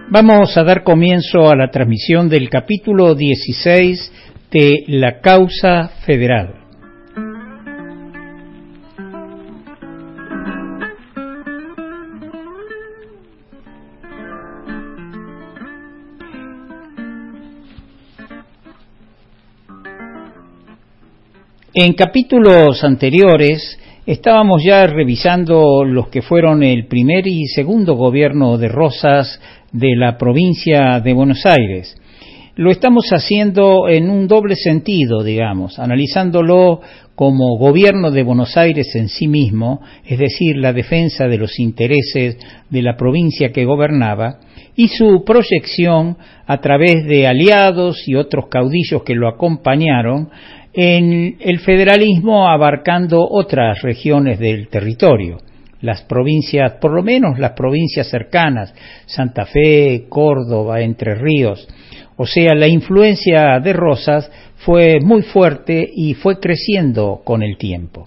Vamos a dar comienzo a la transmisión del capítulo 16 de La Causa Federal. En capítulos anteriores estábamos ya revisando los que fueron el primer y segundo gobierno de Rosas de la provincia de Buenos Aires. Lo estamos haciendo en un doble sentido, digamos, analizándolo como gobierno de Buenos Aires en sí mismo, es decir, la defensa de los intereses de la provincia que gobernaba, y su proyección a través de aliados y otros caudillos que lo acompañaron en el federalismo abarcando otras regiones del territorio. Las provincias, por lo menos las provincias cercanas, Santa Fe, Córdoba, Entre Ríos. O sea, la influencia de Rosas fue muy fuerte y fue creciendo con el tiempo.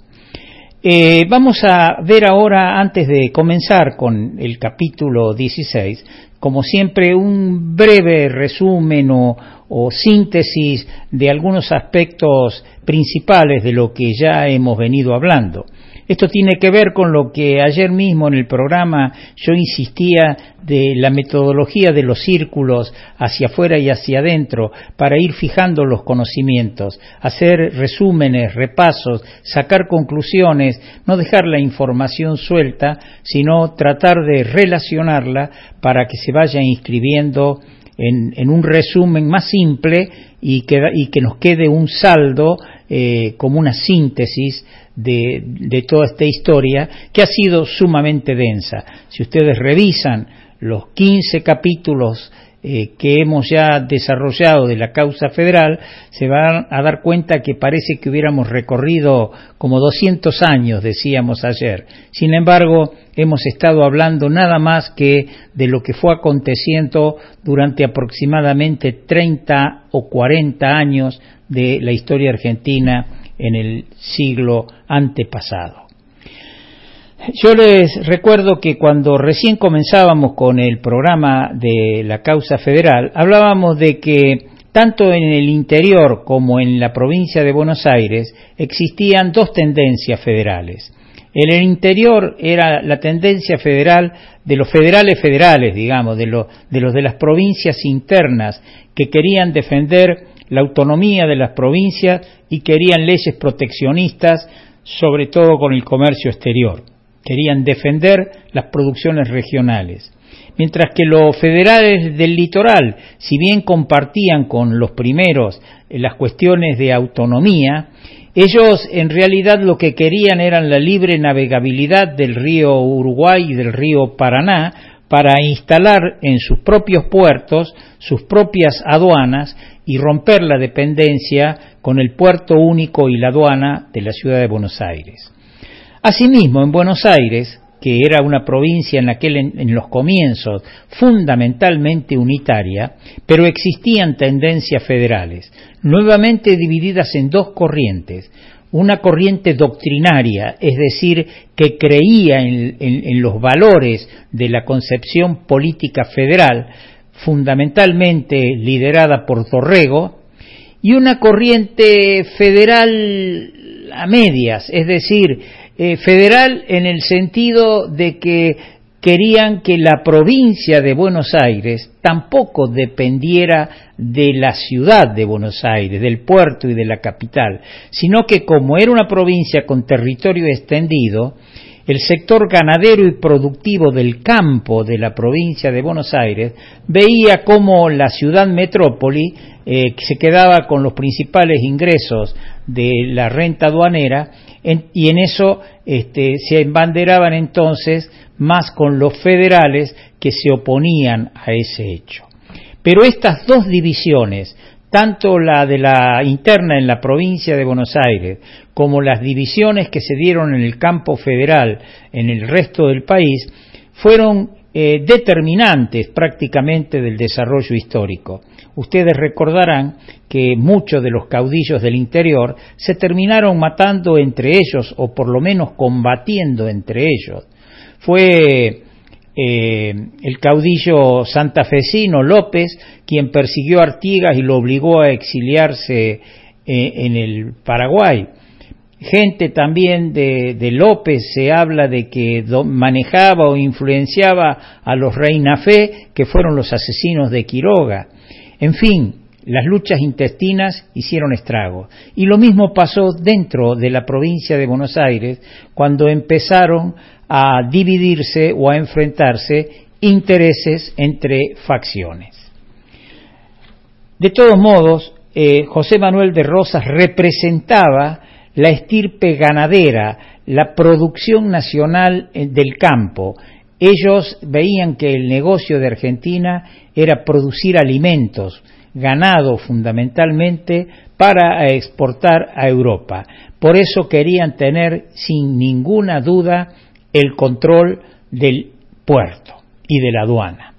Vamos a ver ahora, antes de comenzar con el capítulo 16, como siempre, un breve resumen o síntesis de algunos aspectos principales de lo que ya hemos venido hablando. Esto tiene que ver con lo que ayer mismo en el programa yo insistía de la metodología de los círculos hacia afuera y hacia adentro para ir fijando los conocimientos, hacer resúmenes, repasos, sacar conclusiones, no dejar la información suelta, sino tratar de relacionarla para que se vaya inscribiendo en un resumen más simple y que nos quede un saldo como una síntesis de toda esta historia que ha sido sumamente densa. Si ustedes revisan los 15 capítulos que hemos ya desarrollado de la causa federal, se van a dar cuenta que parece que hubiéramos recorrido como 200 años, decíamos ayer. Sin embargo, hemos estado hablando nada más que de lo que fue aconteciendo durante aproximadamente 30 o 40 años de la historia argentina en el siglo antepasado. Yo les recuerdo que cuando recién comenzábamos con el programa de la causa federal, hablábamos de que tanto en el interior como en la provincia de Buenos Aires existían dos tendencias federales. En el interior era la tendencia federal de los federales, digamos, de las provincias internas que querían defender la autonomía de las provincias y querían leyes proteccionistas, sobre todo con el comercio exterior. Querían defender las producciones regionales. Mientras que los federales del litoral, si bien compartían con los primeros las cuestiones de autonomía, ellos en realidad lo que querían era la libre navegabilidad del río Uruguay y del río Paraná para instalar en sus propios puertos sus propias aduanas y romper la dependencia con el puerto único y la aduana de la ciudad de Buenos Aires. Asimismo, en Buenos Aires, que era una provincia en los comienzos fundamentalmente unitaria, pero existían tendencias federales, nuevamente divididas en dos corrientes. Una corriente doctrinaria, es decir, que creía en los valores de la concepción política federal, fundamentalmente liderada por Dorrego, y una corriente federal a medias, es decir, federal en el sentido de que querían que la provincia de Buenos Aires tampoco dependiera de la ciudad de Buenos Aires, del puerto y de la capital, sino que como era una provincia con territorio extendido, el sector ganadero y productivo del campo de la provincia de Buenos Aires veía cómo la ciudad metrópoli se quedaba con los principales ingresos de la renta aduanera y en eso se embanderaban entonces más con los federales que se oponían a ese hecho. Pero estas dos divisiones, tanto la de la interna en la provincia de Buenos Aires como las divisiones que se dieron en el campo federal en el resto del país, fueron determinantes prácticamente del desarrollo histórico. Ustedes recordarán que muchos de los caudillos del interior se terminaron matando entre ellos o por lo menos combatiendo entre ellos. Fue el caudillo santafesino López, quien persiguió a Artigas y lo obligó a exiliarse en el Paraguay. Gente también de López se habla de que manejaba o influenciaba a los Reinafé, que fueron los asesinos de Quiroga. En fin, las luchas intestinas hicieron estragos. Y lo mismo pasó dentro de la provincia de Buenos Aires, cuando empezaron a dividirse o a enfrentarse intereses entre facciones. De todos modos, José Manuel de Rosas representaba la estirpe ganadera, la producción nacional del campo. Ellos veían que el negocio de Argentina era producir alimentos, ganado fundamentalmente, para exportar a Europa. Por eso querían tener sin ninguna duda el control del puerto y de la aduana.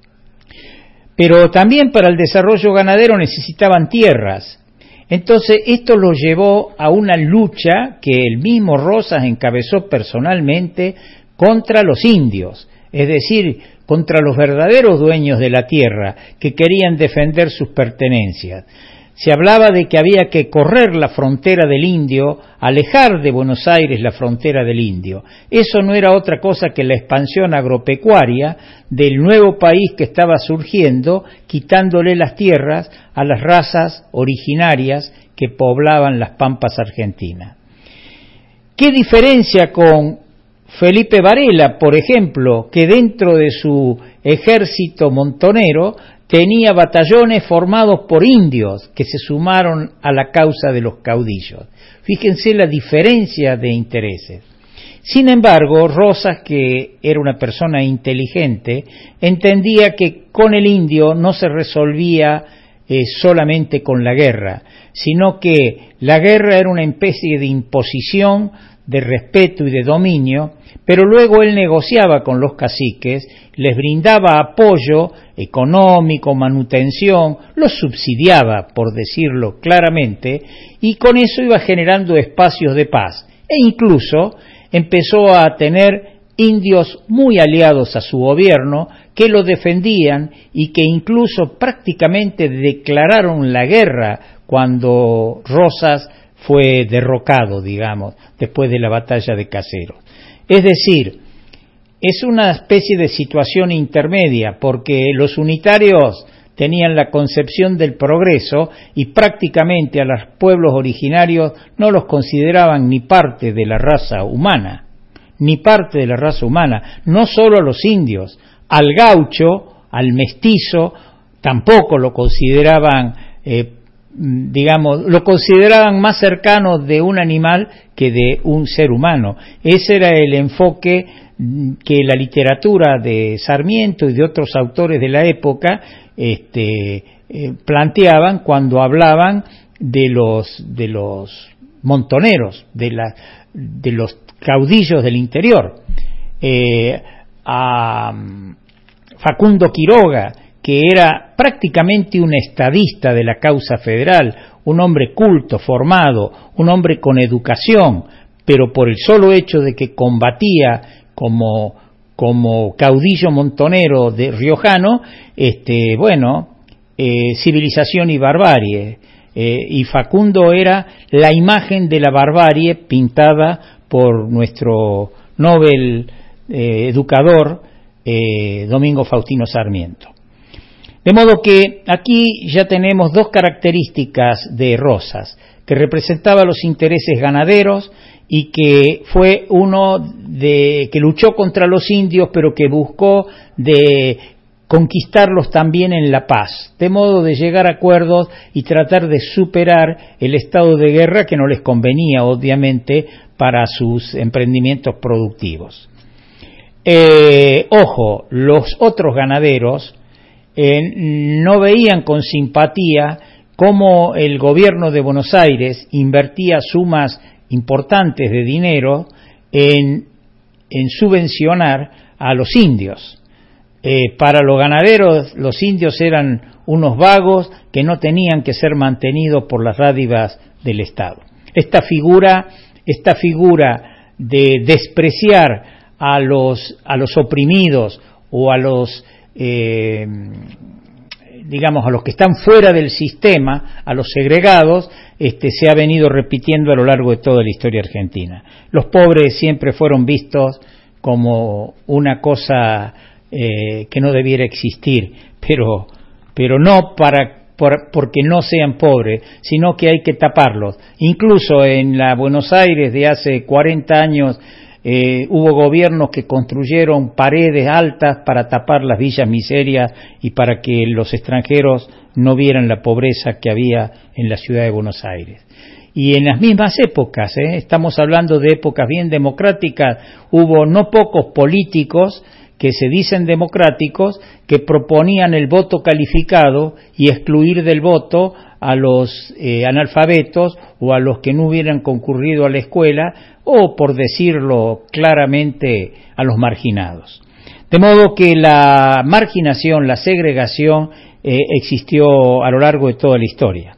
Pero también para el desarrollo ganadero necesitaban tierras. Entonces esto lo llevó a una lucha que el mismo Rosas encabezó personalmente contra los indios, es decir, contra los verdaderos dueños de la tierra, que querían defender sus pertenencias. Se hablaba de que había que correr la frontera del indio, alejar de Buenos Aires la frontera del indio. Eso no era otra cosa que la expansión agropecuaria del nuevo país que estaba surgiendo, quitándole las tierras a las razas originarias que poblaban las pampas argentinas. ¿Qué diferencia con Felipe Varela, por ejemplo, que dentro de su ejército montonero tenía batallones formados por indios que se sumaron a la causa de los caudillos? Fíjense la diferencia de intereses. Sin embargo, Rosas, que era una persona inteligente, entendía que con el indio no se resolvía solamente con la guerra, sino que la guerra era una especie de imposición, de respeto y de dominio, pero luego él negociaba con los caciques, les brindaba apoyo económico, manutención, los subsidiaba, por decirlo claramente, y con eso iba generando espacios de paz, e incluso empezó a tener indios muy aliados a su gobierno, que lo defendían y que incluso prácticamente declararon la guerra cuando Rosas fue derrocado, digamos, después de la batalla de Caseros. Es decir, es una especie de situación intermedia, porque los unitarios tenían la concepción del progreso y prácticamente a los pueblos originarios no los consideraban ni parte de la raza humana, no solo a los indios, al gaucho, al mestizo, tampoco lo consideraban lo consideraban más cercano de un animal que de un ser humano. Ese era el enfoque que la literatura de Sarmiento y de otros autores de la época planteaban cuando hablaban de los montoneros, de los caudillos del interior. A Facundo Quiroga, que era prácticamente un estadista de la causa federal, un hombre culto, formado, un hombre con educación, pero por el solo hecho de que combatía como caudillo montonero de riojano, civilización y barbarie, y Facundo era la imagen de la barbarie pintada por nuestro Nobel educador Domingo Faustino Sarmiento. De modo que aquí ya tenemos dos características de Rosas, que representaba los intereses ganaderos y que fue que luchó contra los indios, pero que buscó de conquistarlos también en la paz, de modo de llegar a acuerdos y tratar de superar el estado de guerra que no les convenía, obviamente, para sus emprendimientos productivos. Ojo, los otros ganaderos no veían con simpatía cómo el gobierno de Buenos Aires invertía sumas importantes de dinero en subvencionar a los indios. Para los ganaderos, los indios eran unos vagos que no tenían que ser mantenidos por las dádivas del Estado. Esta figura de despreciar a los oprimidos o a los digamos, a los que están fuera del sistema, a los segregados, se ha venido repitiendo a lo largo de toda la historia argentina. Los pobres siempre fueron vistos como una cosa que no debiera existir, pero no porque no sean pobres, sino que hay que taparlos. Incluso en la Buenos Aires de hace 40 años hubo gobiernos que construyeron paredes altas para tapar las villas miserias y para que los extranjeros no vieran la pobreza que había en la ciudad de Buenos Aires. Y en las mismas épocas, estamos hablando de épocas bien democráticas, hubo no pocos políticos que se dicen democráticos que proponían el voto calificado y excluir del voto a los analfabetos o a los que no hubieran concurrido a la escuela o, por decirlo claramente, a los marginados. De modo que la marginación, la segregación existió a lo largo de toda la historia.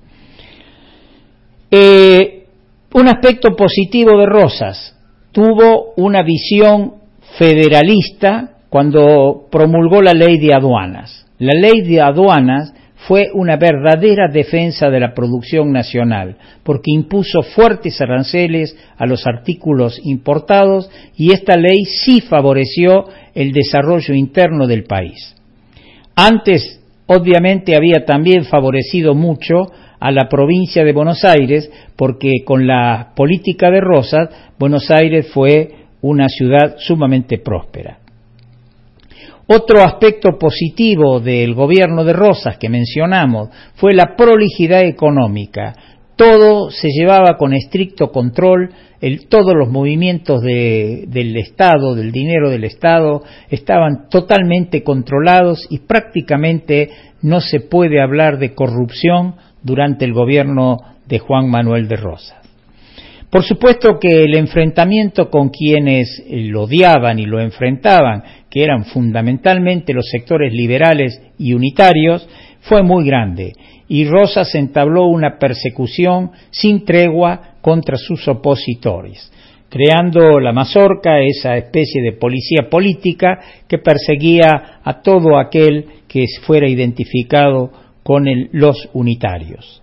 Un aspecto positivo de Rosas: tuvo una visión federalista cuando promulgó la ley de aduanas. La ley de aduanas fue una verdadera defensa de la producción nacional, porque impuso fuertes aranceles a los artículos importados y esta ley sí favoreció el desarrollo interno del país. Antes, obviamente, había también favorecido mucho a la provincia de Buenos Aires, porque con la política de Rosas, Buenos Aires fue una ciudad sumamente próspera. Otro aspecto positivo del gobierno de Rosas que mencionamos fue la prolijidad económica. Todo se llevaba con estricto control, todos los movimientos del Estado, del dinero del Estado, estaban totalmente controlados y prácticamente no se puede hablar de corrupción durante el gobierno de Juan Manuel de Rosas. Por supuesto que el enfrentamiento con quienes lo odiaban y lo enfrentaban, que eran fundamentalmente los sectores liberales y unitarios, fue muy grande, y Rosas entabló una persecución sin tregua contra sus opositores, creando la mazorca, esa especie de policía política que perseguía a todo aquel que fuera identificado con los unitarios.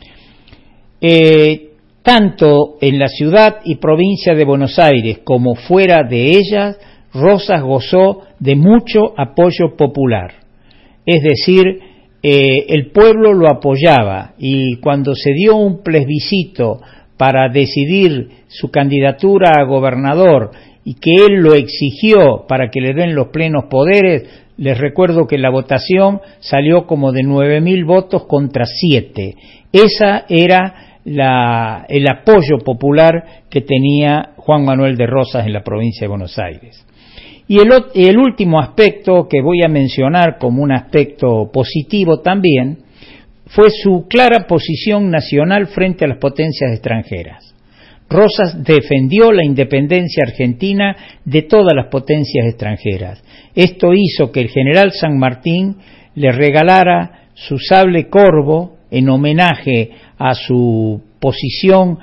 Tanto en la ciudad y provincia de Buenos Aires como fuera de ellas, Rosas gozó de mucho apoyo popular. Es decir, el pueblo lo apoyaba, y cuando se dio un plebiscito para decidir su candidatura a gobernador y que él lo exigió para que le den los plenos poderes, les recuerdo que la votación salió como de 9.000 votos contra 7. Esa era el apoyo popular que tenía Juan Manuel de Rosas en la provincia de Buenos Aires. Y el último aspecto que voy a mencionar como un aspecto positivo también fue su clara posición nacional frente a las potencias extranjeras. Rosas defendió la independencia argentina de todas las potencias extranjeras. Esto hizo que el general San Martín le regalara su sable corvo en homenaje a su posición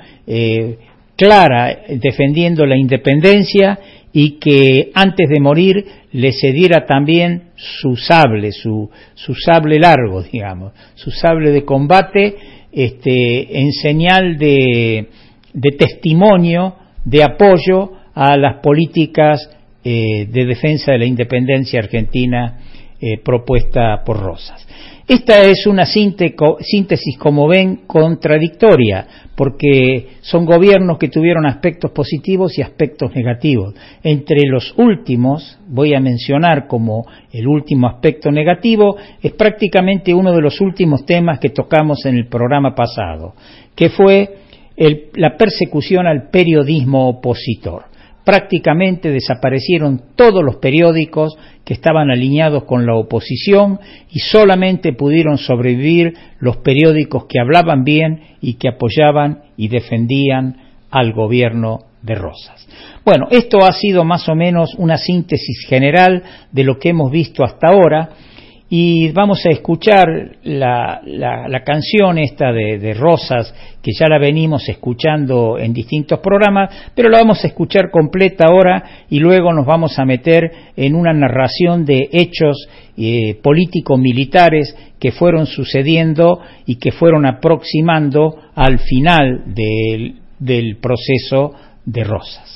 clara defendiendo la independencia, y que antes de morir le cediera también su sable largo, digamos, su sable de combate, en señal de testimonio, de apoyo a las políticas de defensa de la independencia argentina propuesta por Rosas. Esta es una síntesis, como ven, contradictoria, porque son gobiernos que tuvieron aspectos positivos y aspectos negativos. Entre los últimos, voy a mencionar como el último aspecto negativo, es prácticamente uno de los últimos temas que tocamos en el programa pasado, que fue la persecución al periodismo opositor. Prácticamente desaparecieron todos los periódicos que estaban alineados con la oposición y solamente pudieron sobrevivir los periódicos que hablaban bien y que apoyaban y defendían al gobierno de Rosas. Bueno, esto ha sido más o menos una síntesis general de lo que hemos visto hasta ahora, y vamos a escuchar la canción esta de Rosas, que ya la venimos escuchando en distintos programas, pero la vamos a escuchar completa ahora y luego nos vamos a meter en una narración de hechos político-militares que fueron sucediendo y que fueron aproximando al final del proceso de Rosas.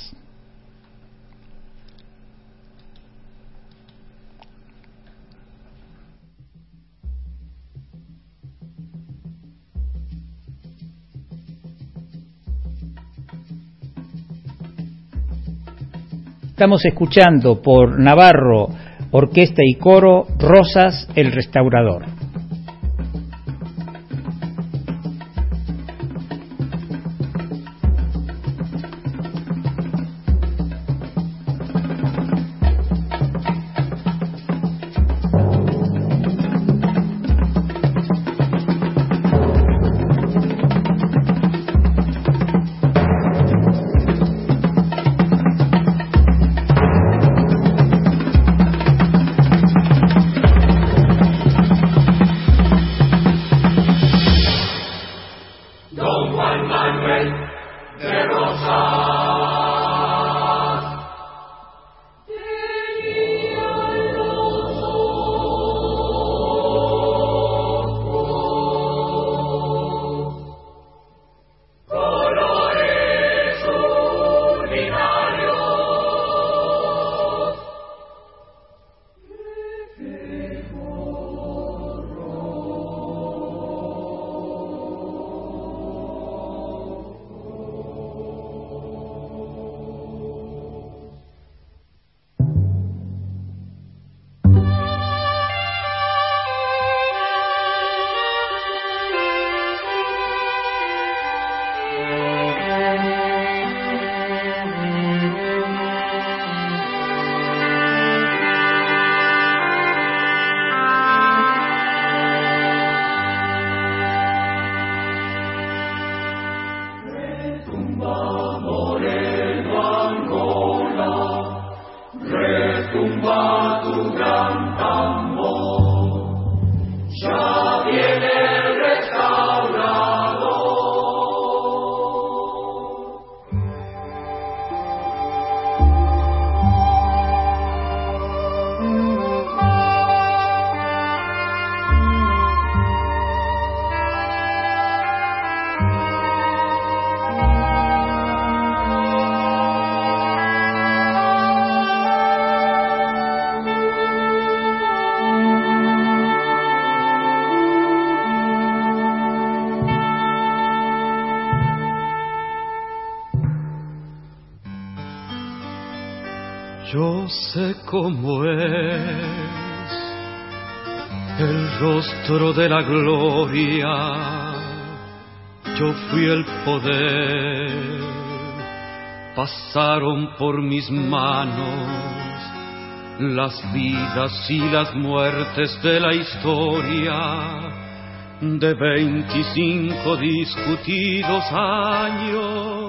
Estamos escuchando por Navarro, Orquesta y Coro, Rosas, el Restaurador. Yo sé cómo es el rostro de la gloria, yo fui el poder, pasaron por mis manos las vidas y las muertes de la historia de 25 discutidos años.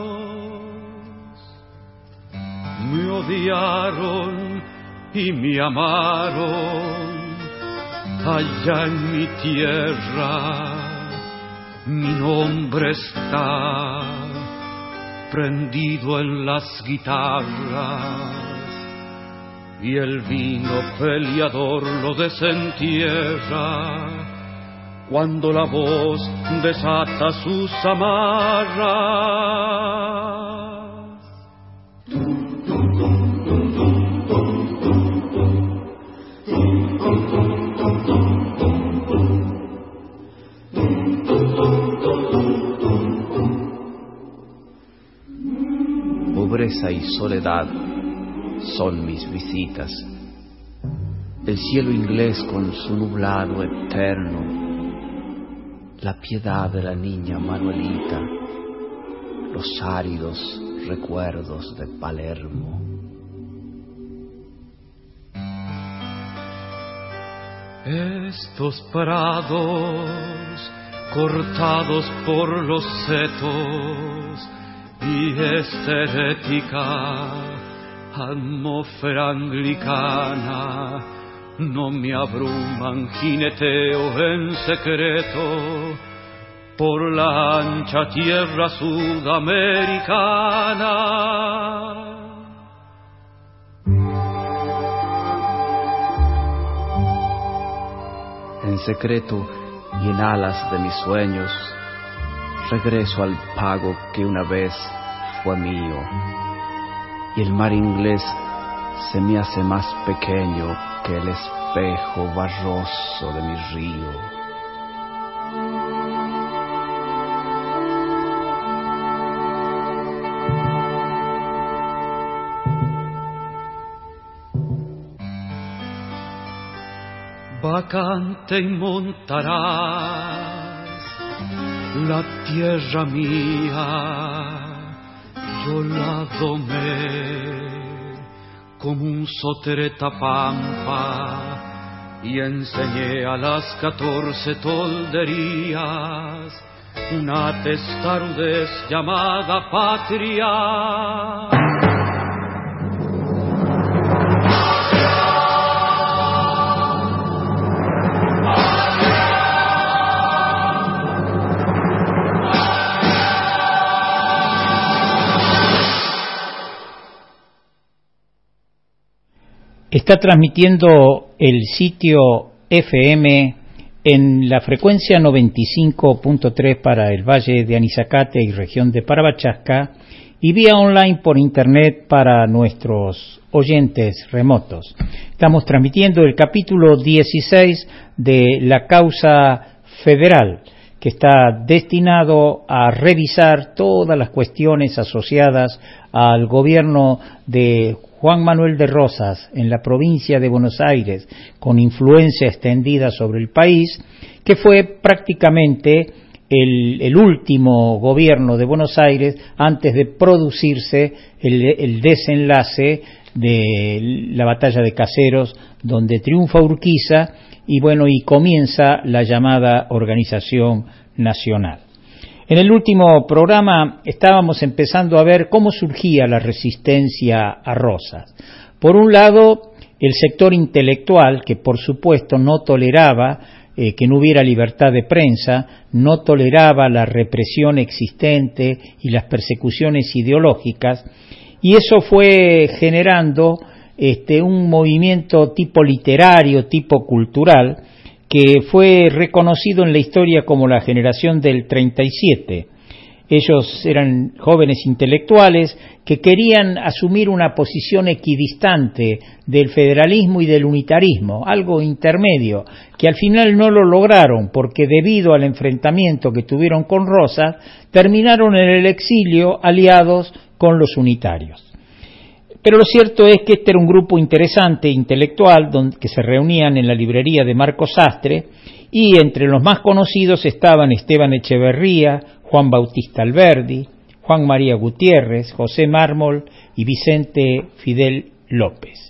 Me odiaron y me amaron allá en mi tierra. Mi nombre está prendido en las guitarras y el vino peleador lo desentierra cuando la voz desata sus amarras. Pobreza y soledad son mis visitas. El cielo inglés con su nublado eterno, la piedad de la niña Manuelita, los áridos recuerdos de Palermo. Estos prados cortados por los setos y esta herética atmósfera anglicana no me abruman, jineteo en secreto por la ancha tierra sudamericana. En secreto y en alas de mis sueños, regreso al pago que una vez fue mío, y el mar inglés se me hace más pequeño que el espejo barroso de mi río. Vacante y montarás la tierra mía, yo la domé como un sotereta pampa y enseñé a las 14 tolderías una testarudez llamada patria. Está transmitiendo el sitio FM en la frecuencia 95.3 para el Valle de Anizacate y región de Parabachasca y vía online por internet para nuestros oyentes remotos. Estamos transmitiendo el capítulo 16 de la causa federal, que está destinado a revisar todas las cuestiones asociadas al gobierno de Juan Manuel de Rosas en la provincia de Buenos Aires, con influencia extendida sobre el país, que fue prácticamente el último gobierno de Buenos Aires antes de producirse el desenlace de la batalla de Caseros, donde triunfa Urquiza y comienza la llamada Organización Nacional. En el último programa estábamos empezando a ver cómo surgía la resistencia a Rosas. Por un lado, el sector intelectual, que por supuesto no toleraba que no hubiera libertad de prensa, no toleraba la represión existente y las persecuciones ideológicas, y eso fue generando un movimiento tipo literario, tipo cultural, que fue reconocido en la historia como la generación del 37. Ellos eran jóvenes intelectuales que querían asumir una posición equidistante del federalismo y del unitarismo, algo intermedio, que al final no lo lograron porque debido al enfrentamiento que tuvieron con Rosas, terminaron en el exilio aliados con los unitarios. Pero lo cierto es que este era un grupo interesante, intelectual, que se reunían en la librería de Marco Sastre, y entre los más conocidos estaban Esteban Echeverría, Juan Bautista Alberdi, Juan María Gutiérrez, José Mármol y Vicente Fidel López.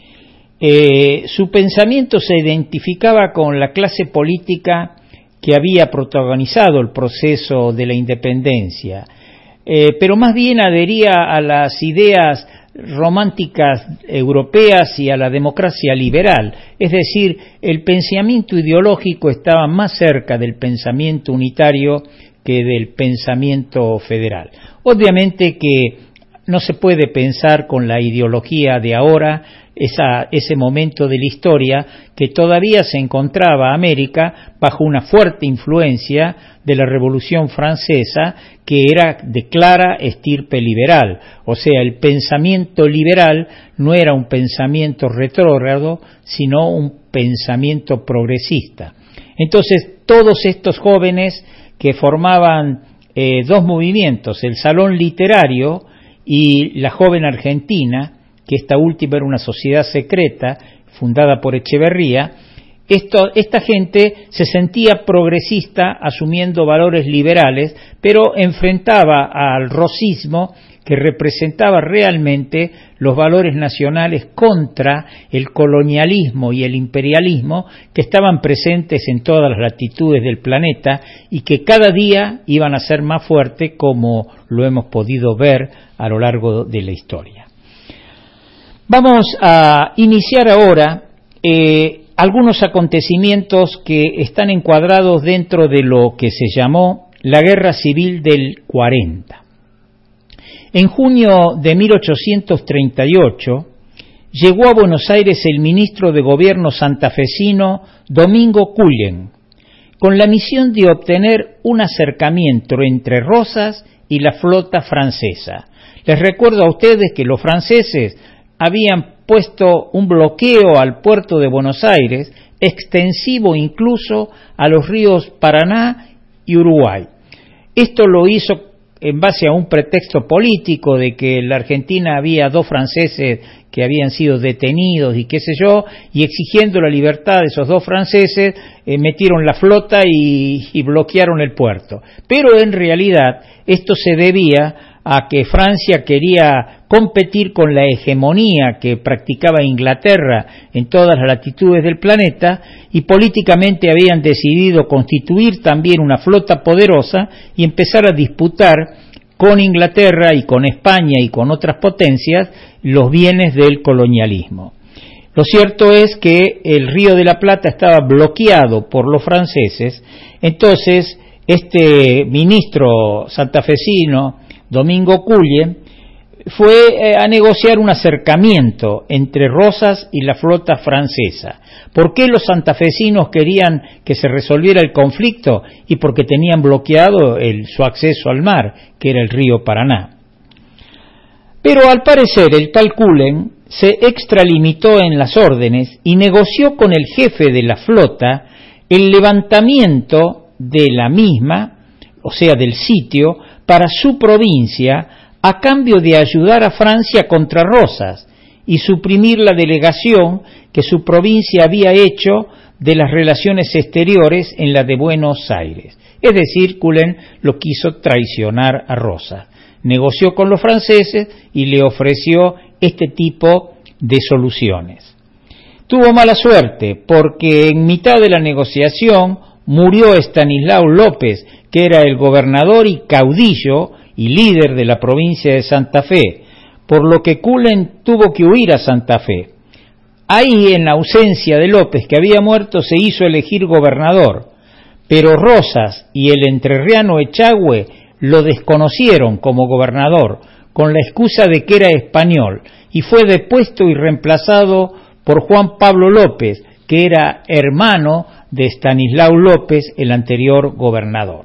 Su pensamiento se identificaba con la clase política que había protagonizado el proceso de la independencia, pero más bien adhería a las ideas románticas europeas y a la democracia liberal, es decir, el pensamiento ideológico estaba más cerca del pensamiento unitario que del pensamiento federal. Obviamente que no se puede pensar con la ideología de ahora, ese momento de la historia que todavía se encontraba América bajo una fuerte influencia de la Revolución Francesa, que era de clara estirpe liberal, o sea, el pensamiento liberal no era un pensamiento retrógrado, sino un pensamiento progresista. Entonces, todos estos jóvenes que formaban dos movimientos, el Salón Literario y la Joven Argentina, que esta última era una sociedad secreta fundada por Echeverría, esta gente se sentía progresista asumiendo valores liberales, pero enfrentaba al rosismo que representaba realmente los valores nacionales contra el colonialismo y el imperialismo que estaban presentes en todas las latitudes del planeta y que cada día iban a ser más fuertes, como lo hemos podido ver a lo largo de la historia. Vamos a iniciar ahora algunos acontecimientos que están encuadrados dentro de lo que se llamó la Guerra Civil del 40. En junio de 1838 llegó a Buenos Aires el ministro de Gobierno santafesino Domingo Cullen, con la misión de obtener un acercamiento entre Rosas y la flota francesa. Les recuerdo a ustedes que los franceses habían puesto un bloqueo al puerto de Buenos Aires, extensivo incluso a los ríos Paraná y Uruguay. Esto lo hizo en base a un pretexto político de que en la Argentina había 2 franceses que habían sido detenidos y qué sé yo, y exigiendo la libertad de esos 2 franceses, metieron la flota y bloquearon el puerto. Pero en realidad esto se debía a que Francia quería competir con la hegemonía que practicaba Inglaterra en todas las latitudes del planeta, y políticamente habían decidido constituir también una flota poderosa y empezar a disputar con Inglaterra y con España y con otras potencias los bienes del colonialismo. Lo cierto es que el Río de la Plata estaba bloqueado por los franceses, entonces este ministro santafesino, Domingo Cullen, fue a negociar un acercamiento entre Rosas y la flota francesa. ¿Por qué los santafesinos querían que se resolviera el conflicto? Y porque tenían bloqueado su acceso al mar, que era el río Paraná. Pero al parecer el tal Cullen se extralimitó en las órdenes y negoció con el jefe de la flota el levantamiento de la misma, o sea, del sitio, para su provincia, a cambio de ayudar a Francia contra Rosas y suprimir la delegación que su provincia había hecho de las relaciones exteriores en la de Buenos Aires. Es decir, Cullen lo quiso traicionar a Rosas. Negoció con los franceses y le ofreció este tipo de soluciones. Tuvo mala suerte porque en mitad de la negociación murió Estanislao López, que era el gobernador y caudillo y líder de la provincia de Santa Fe, por lo que Cullen tuvo que huir a Santa Fe. Ahí, en la ausencia de López, que había muerto, se hizo elegir gobernador, pero Rosas y el entrerriano Echagüe lo desconocieron como gobernador, con la excusa de que era español, y fue depuesto y reemplazado por Juan Pablo López, que era hermano de Estanislao López, el anterior gobernador.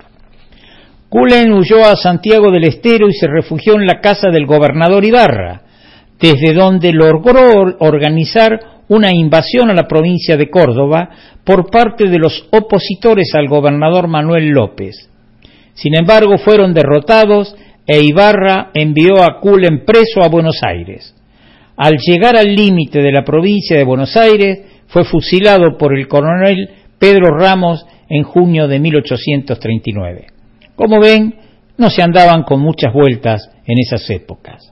Cullen huyó a Santiago del Estero y se refugió en la casa del gobernador Ibarra, desde donde logró organizar una invasión a la provincia de Córdoba por parte de los opositores al gobernador Manuel López. Sin embargo, fueron derrotados e Ibarra envió a Cullen preso a Buenos Aires. Al llegar al límite de la provincia de Buenos Aires, fue fusilado por el coronel Pedro Ramos en junio de 1839. Como ven, no se andaban con muchas vueltas en esas épocas.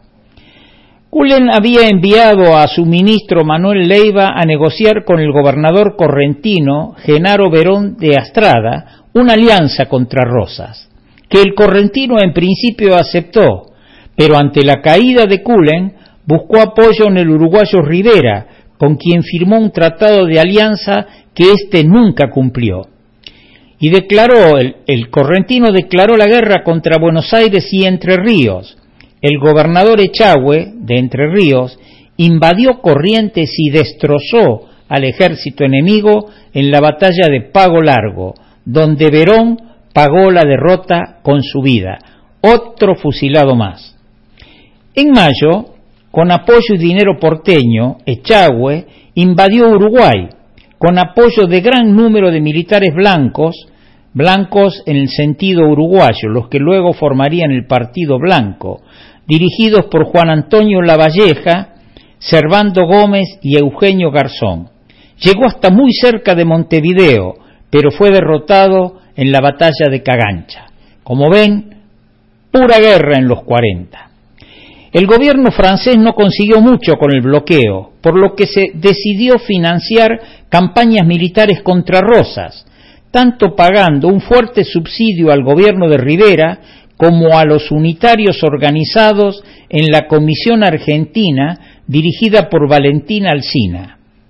Cullen había enviado a su ministro Manuel Leiva a negociar con el gobernador correntino Genaro Verón de Astrada una alianza contra Rosas, que el correntino en principio aceptó, pero ante la caída de Cullen buscó apoyo en el uruguayo Rivera, con quien firmó un tratado de alianza que éste nunca cumplió. Y el correntino declaró la guerra contra Buenos Aires y Entre Ríos. El gobernador Echagüe, de Entre Ríos, invadió Corrientes y destrozó al ejército enemigo en la batalla de Pago Largo, donde Verón pagó la derrota con su vida, otro fusilado más. En mayo, con apoyo y dinero porteño, Echagüe invadió Uruguay, con apoyo de gran número de militares blancos en el sentido uruguayo, los que luego formarían el Partido Blanco, dirigidos por Juan Antonio Lavalleja, Servando Gómez y Eugenio Garzón. Llegó hasta muy cerca de Montevideo, pero fue derrotado en la batalla de Cagancha. Como ven, pura guerra en los 40. El gobierno francés no consiguió mucho con el bloqueo, por lo que se decidió financiar campañas militares contra Rosas, tanto pagando un fuerte subsidio al gobierno de Rivera como a los unitarios organizados en la Comisión Argentina dirigida por Valentín Alsina.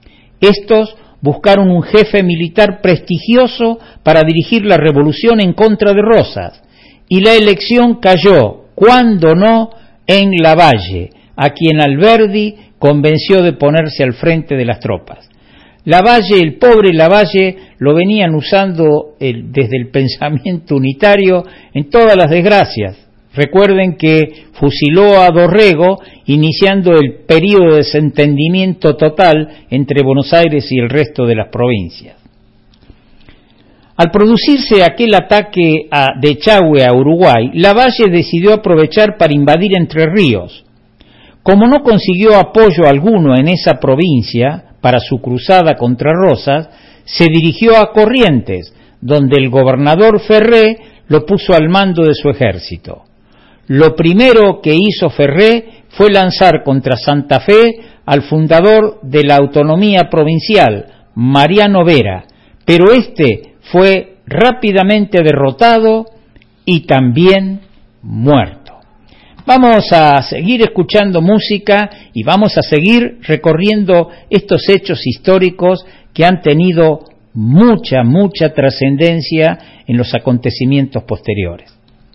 Estos buscaron un jefe militar prestigioso para dirigir la revolución en contra de Rosas, y la elección cayó, cuando no, en Lavalle, a quien Alberdi convenció de ponerse al frente de las tropas. Lavalle, el pobre Lavalle, lo venían usando desde el pensamiento unitario en todas las desgracias. Recuerden que fusiló a Dorrego, iniciando el período de desentendimiento total entre Buenos Aires y el resto de las provincias. Al producirse aquel ataque de Echagüe a Uruguay, Lavalle decidió aprovechar para invadir Entre Ríos. Como no consiguió apoyo alguno en esa provincia para su cruzada contra Rosas, se dirigió a Corrientes, donde el gobernador Ferré lo puso al mando de su ejército. Lo primero que hizo Ferré fue lanzar contra Santa Fe al fundador de la autonomía provincial, Mariano Vera, pero este fue rápidamente derrotado y también muerto. Vamos a seguir escuchando música y vamos a seguir recorriendo estos hechos históricos que han tenido mucha trascendencia en los acontecimientos posteriores.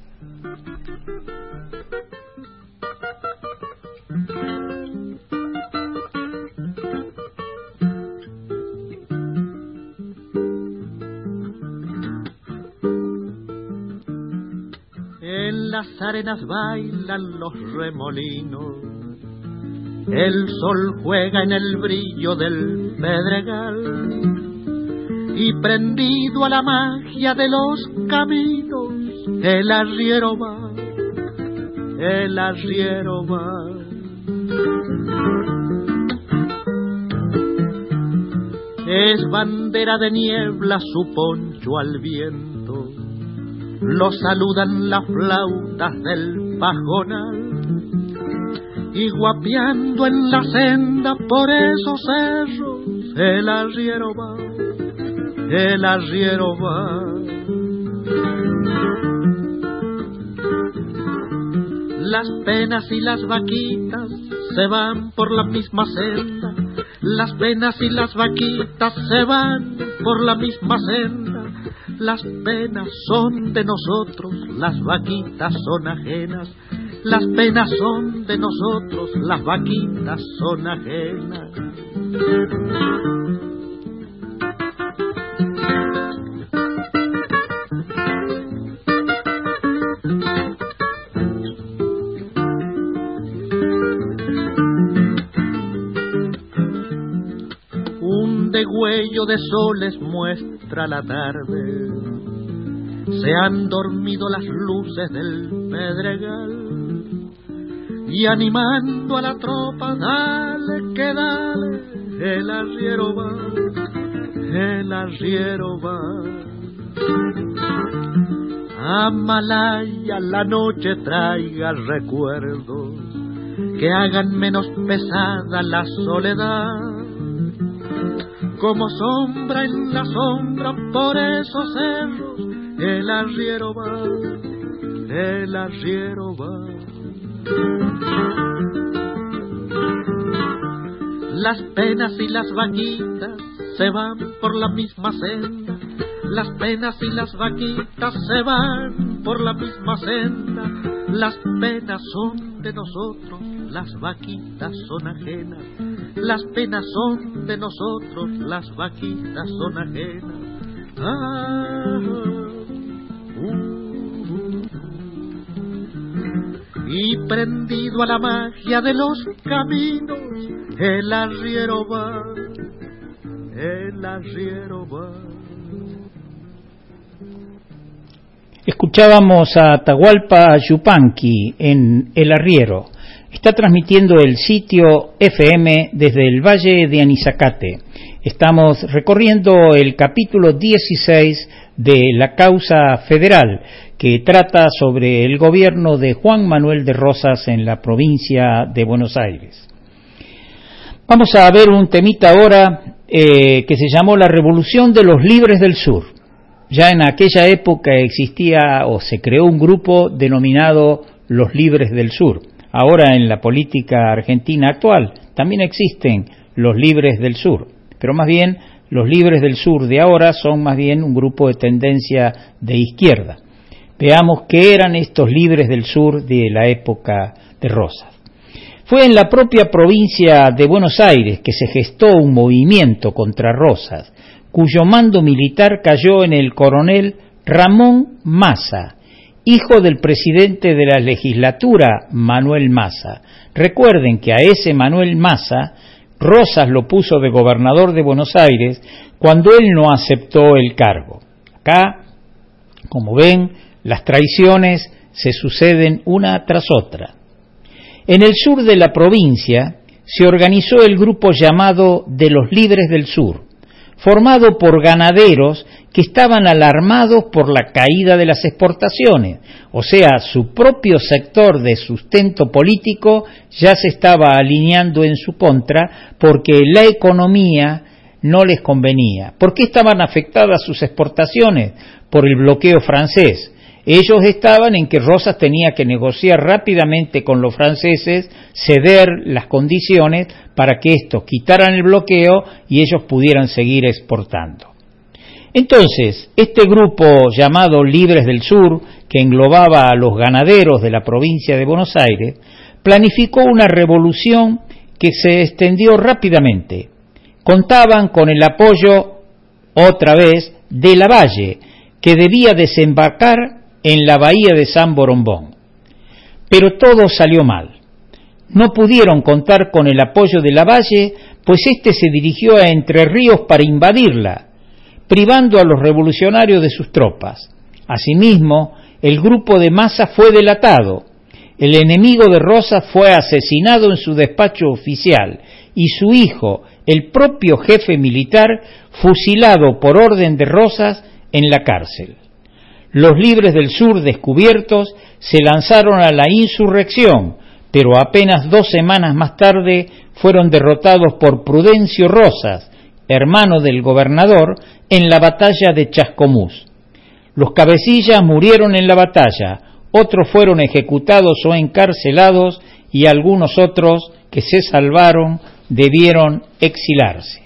En las arenas bailan los remolinos, el sol juega en el brillo del pedregal, y prendido a la magia de los caminos, el arriero va, el arriero va. Es bandera de niebla su poncho al viento, lo saludan las flautas del pajonal, y guapeando en la senda por esos cerros, el arriero va, el arriero va. Las penas y las vaquitas se van por la misma senda, las penas y las vaquitas se van por la misma senda. Las penas son de nosotros, las vaquitas son ajenas. Las penas son de nosotros, las vaquitas son ajenas. Un degüello de soles muestra la tarde, se han dormido las luces del pedregal, y animando a la tropa, dale que dale, el arriero va, el arriero va. Amalaya la noche traiga recuerdos que hagan menos pesada la soledad, como sombra en la sombra por esos cerros, el arriero va, el arriero va. Las penas y las vaquitas se van por la misma senda, las penas y las vaquitas se van por la misma senda. Las penas son de nosotros, las vaquitas son ajenas. Las penas son de nosotros, las vaquitas son ajenas. Y prendido a la magia de los caminos, el arriero va, el arriero va. Escuchábamos a Atahualpa Yupanqui en El Arriero. Está transmitiendo el sitio FM desde el Valle de Anizacate. Estamos recorriendo el capítulo 16 de la causa federal, que trata sobre el gobierno de Juan Manuel de Rosas en la provincia de Buenos Aires. Vamos a ver un temita ahora que se llamó la Revolución de los Libres del Sur. Ya en aquella época existía o se creó un grupo denominado los Libres del Sur. Ahora en la política argentina actual también existen los Libres del Sur, pero más bien los Libres del Sur de ahora son más bien un grupo de tendencia de izquierda. Veamos qué eran estos Libres del Sur de la época de Rosas. Fue en la propia provincia de Buenos Aires que se gestó un movimiento contra Rosas, cuyo mando militar cayó en el coronel Ramón Massa, hijo del presidente de la legislatura, Manuel Massa. Recuerden que a ese Manuel Massa, Rosas lo puso de gobernador de Buenos Aires cuando él no aceptó el cargo. Acá, como ven, las traiciones se suceden una tras otra. En el sur de la provincia se organizó el grupo llamado de los Libres del Sur, formado por ganaderos que estaban alarmados por la caída de las exportaciones, o sea, su propio sector de sustento político ya se estaba alineando en su contra porque la economía no les convenía. ¿Por qué estaban afectadas sus exportaciones? Por el bloqueo francés. Ellos estaban en que Rosas tenía que negociar rápidamente con los franceses, ceder las condiciones para que estos quitaran el bloqueo y ellos pudieran seguir exportando. Entonces, este grupo llamado Libres del Sur, que englobaba a los ganaderos de la provincia de Buenos Aires, planificó una revolución que se extendió rápidamente. Contaban con el apoyo, otra vez, de Lavalle, que debía desembarcar en la bahía de San Borombón. Pero todo salió mal. No pudieron contar con el apoyo de Lavalle, pues éste se dirigió a Entre Ríos para invadirla, privando a los revolucionarios de sus tropas. Asimismo, el grupo de Massa fue delatado. El enemigo de Rosas fue asesinado en su despacho oficial y su hijo, el propio jefe militar, fusilado por orden de Rosas en la cárcel. Los Libres del Sur, descubiertos, se lanzaron a la insurrección, pero apenas 2 semanas más tarde fueron derrotados por Prudencio Rosas, hermano del gobernador, en la batalla de Chascomús. Los cabecillas murieron en la batalla, otros fueron ejecutados o encarcelados y algunos otros que se salvaron debieron exilarse.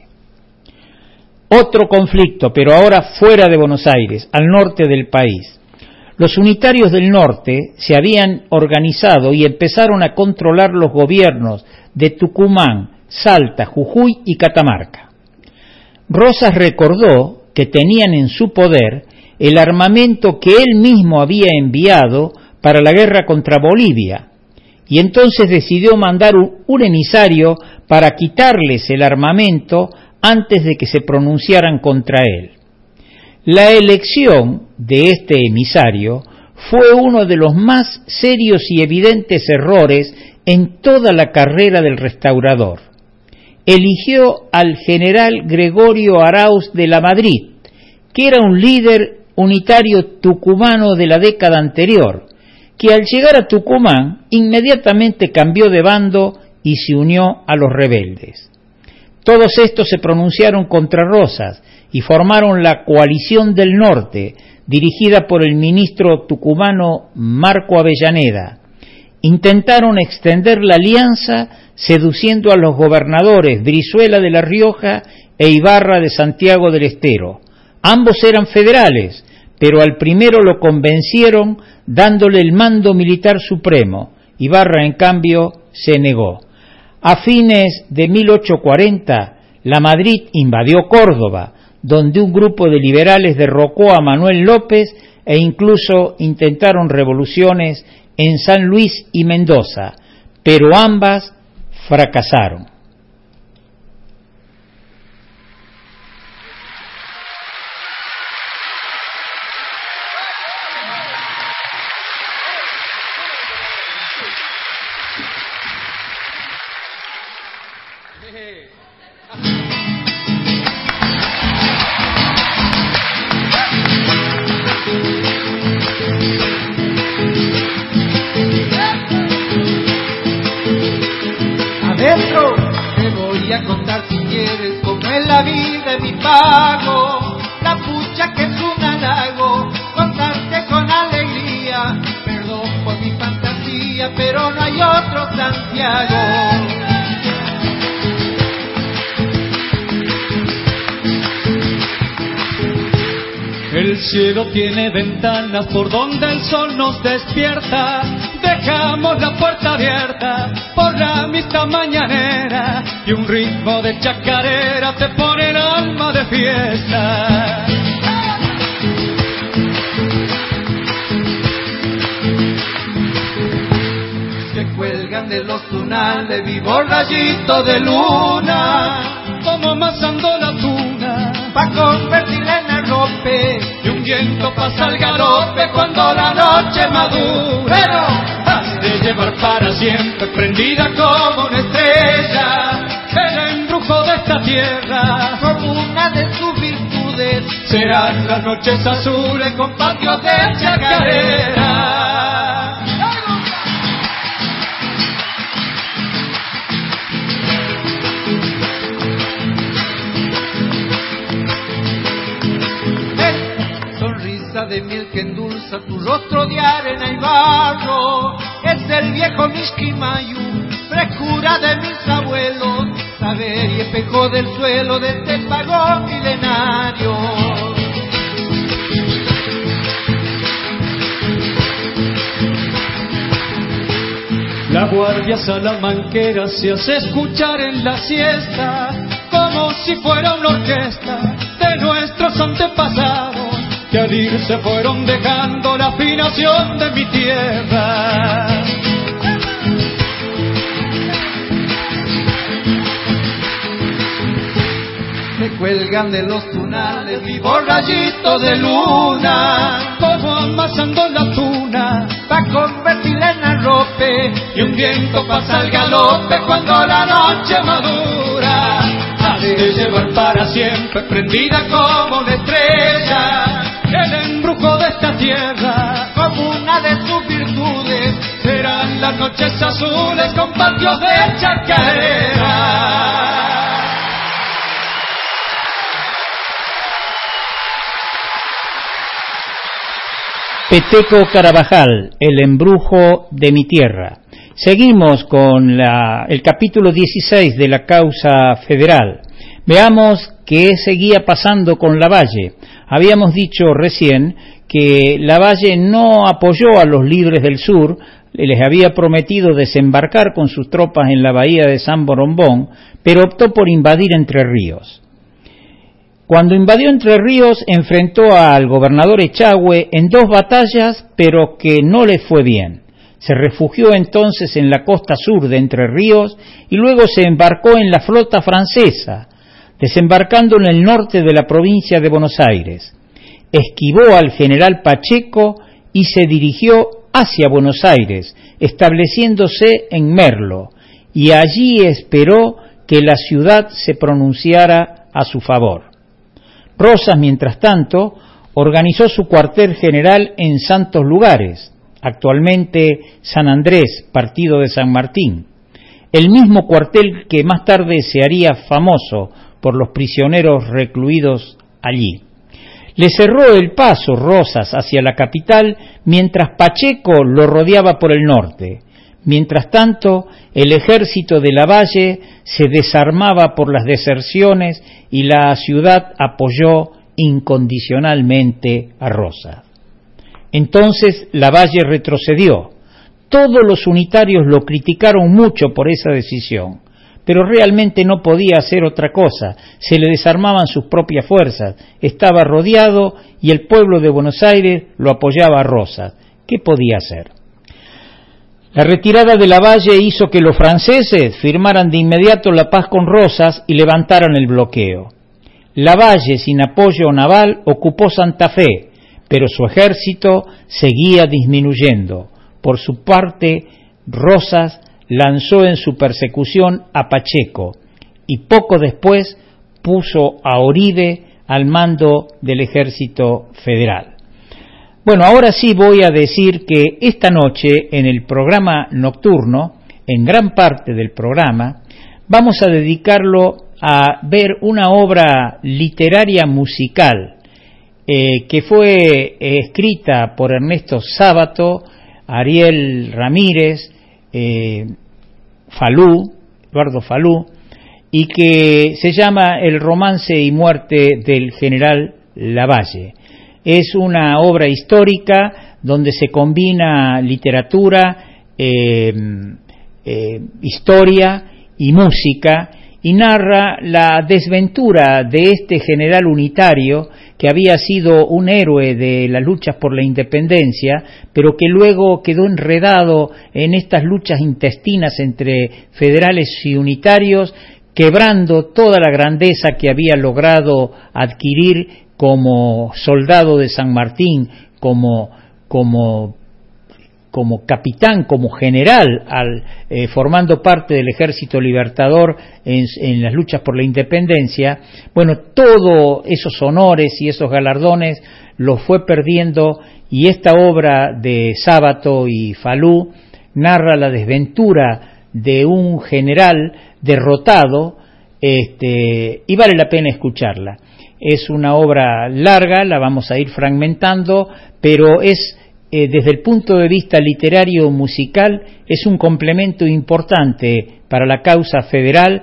Otro conflicto, pero ahora fuera de Buenos Aires, al norte del país. Los unitarios del norte se habían organizado y empezaron a controlar los gobiernos de Tucumán, Salta, Jujuy y Catamarca. Rosas recordó que tenían en su poder el armamento que él mismo había enviado para la guerra contra Bolivia, y entonces decidió mandar un emisario para quitarles el armamento antes de que se pronunciaran contra él. La elección de este emisario fue uno de los más serios y evidentes errores en toda la carrera del restaurador. Eligió al general Gregorio Arauz de la Madrid, que era un líder unitario tucumano de la década anterior, que al llegar a Tucumán inmediatamente cambió de bando y se unió a los rebeldes. Todos estos se pronunciaron contra Rosas y formaron la Coalición del Norte, dirigida por el ministro tucumano Marco Avellaneda. Intentaron extender la alianza seduciendo a los gobernadores Brizuela de La Rioja e Ibarra de Santiago del Estero. Ambos eran federales, pero al primero lo convencieron dándole el mando militar supremo. Ibarra, en cambio, se negó. A fines de 1840, la Madrid invadió Córdoba, donde un grupo de liberales derrocó a Manuel López e incluso intentaron revoluciones en San Luis y Mendoza, pero ambas fracasaron. Adentro te voy a contar si quieres cómo es la vida en mi pago, la pucha que es un halago, contarte con alegría, perdón por mi fantasía, pero no hay otro Santiago. cielo tiene ventanas por donde el sol nos despierta. Dejamos la puerta abierta por la amistad mañanera y un ritmo de chacarera te pone el alma de fiesta. Se cuelgan de los tunales vivos rayitos de luna, como amasando la tuna pa' convertirla en arrope, y un viento pasa al galope cuando la noche madura. Pero has de llevar para siempre prendida como una estrella el embrujo de esta tierra, como una de sus virtudes serán las noches azules con patios de chacarera. De miel que endulza tu rostro de arena y barro, es el viejo Mishkimayu, frescura de mis abuelos, saber y espejo del suelo de este pago milenario. La guardia salamanquera se hace escuchar en la siesta, como si fuera una orquesta de nuestros antepasados, que al ir se fueron dejando la afinación de mi tierra. Se cuelgan de los tunales vivos rayitos de luna, como amasando la tuna pa' convertirla en arrope, y un viento pasa al galope cuando la noche madura. Has de llevar para siempre prendida como una estrella el embrujo de esta tierra, como una de sus virtudes serán las noches azules con patios de chacarera. Peteco Carabajal, el embrujo de mi tierra. Seguimos con el capítulo 16 de la causa federal. Veamos qué seguía pasando con Lavalle. Habíamos dicho recién que Lavalle no apoyó a los libres del sur, les había prometido desembarcar con sus tropas en la bahía de San Borombón, pero optó por invadir Entre Ríos. Cuando invadió Entre Ríos, enfrentó al gobernador Echagüe en 2 batallas, pero que no le fue bien. Se refugió entonces en la costa sur de Entre Ríos y luego se embarcó en la flota francesa, desembarcando en el norte de la provincia de Buenos Aires. Esquivó al general Pacheco y se dirigió hacia Buenos Aires, estableciéndose en Merlo, y allí esperó que la ciudad se pronunciara a su favor. Rosas, mientras tanto, organizó su cuartel general en Santos Lugares, actualmente San Andrés, partido de San Martín, el mismo cuartel que más tarde se haría famoso por los prisioneros recluidos allí. Le cerró el paso Rosas hacia la capital, mientras Pacheco lo rodeaba por el norte. Mientras tanto, el ejército de Lavalle se desarmaba por las deserciones y la ciudad apoyó incondicionalmente a Rosas. Entonces Lavalle retrocedió. Todos los unitarios lo criticaron mucho por esa decisión, pero realmente no podía hacer otra cosa. Se le desarmaban sus propias fuerzas, estaba rodeado y el pueblo de Buenos Aires lo apoyaba a Rosas. ¿Qué podía hacer? La retirada de Lavalle hizo que los franceses firmaran de inmediato la paz con Rosas y levantaran el bloqueo. Lavalle, sin apoyo naval, ocupó Santa Fe, pero su ejército seguía disminuyendo. Por su parte, Rosas lanzó en su persecución a Pacheco y poco después puso a Oribe al mando del ejército federal. Bueno, ahora sí voy a decir que esta noche en el programa nocturno, en gran parte del programa, vamos a dedicarlo a ver una obra literaria musical que fue escrita por Ernesto Sábato, Ariel Ramírez, Eduardo Falú, y que se llama El romance y muerte del general Lavalle. es una obra histórica donde se combina literatura, historia y música, y narra la desventura de este general unitario que había sido un héroe de las luchas por la independencia, pero que luego quedó enredado en estas luchas intestinas entre federales y unitarios, quebrando toda la grandeza que había logrado adquirir como soldado de San Martín, como capitán, como general, formando parte del Ejército Libertador en las luchas por la independencia. Bueno, todos esos honores y esos galardones los fue perdiendo, y esta obra de Sábato y Falú narra la desventura de un general derrotado, y vale la pena escucharla. Es una obra larga, la vamos a ir fragmentando, pero es desde el punto de vista literario musical es un complemento importante para la causa federal,